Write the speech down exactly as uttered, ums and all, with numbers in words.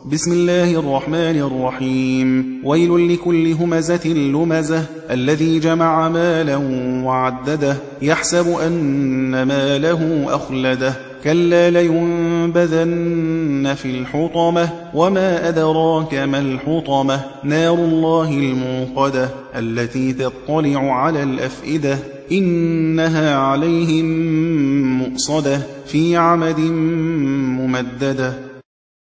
بسم الله الرحمن الرحيم ويل لكل همزة لمزة الذي جمع مالا وعدده يحسب أن ماله أخلده كلا لينبذن في الحطمة وما أدراك ما الحطمة نار الله الموقدة التي تطلع على الأفئدة إنها عليهم مؤصدة في عمد ممددة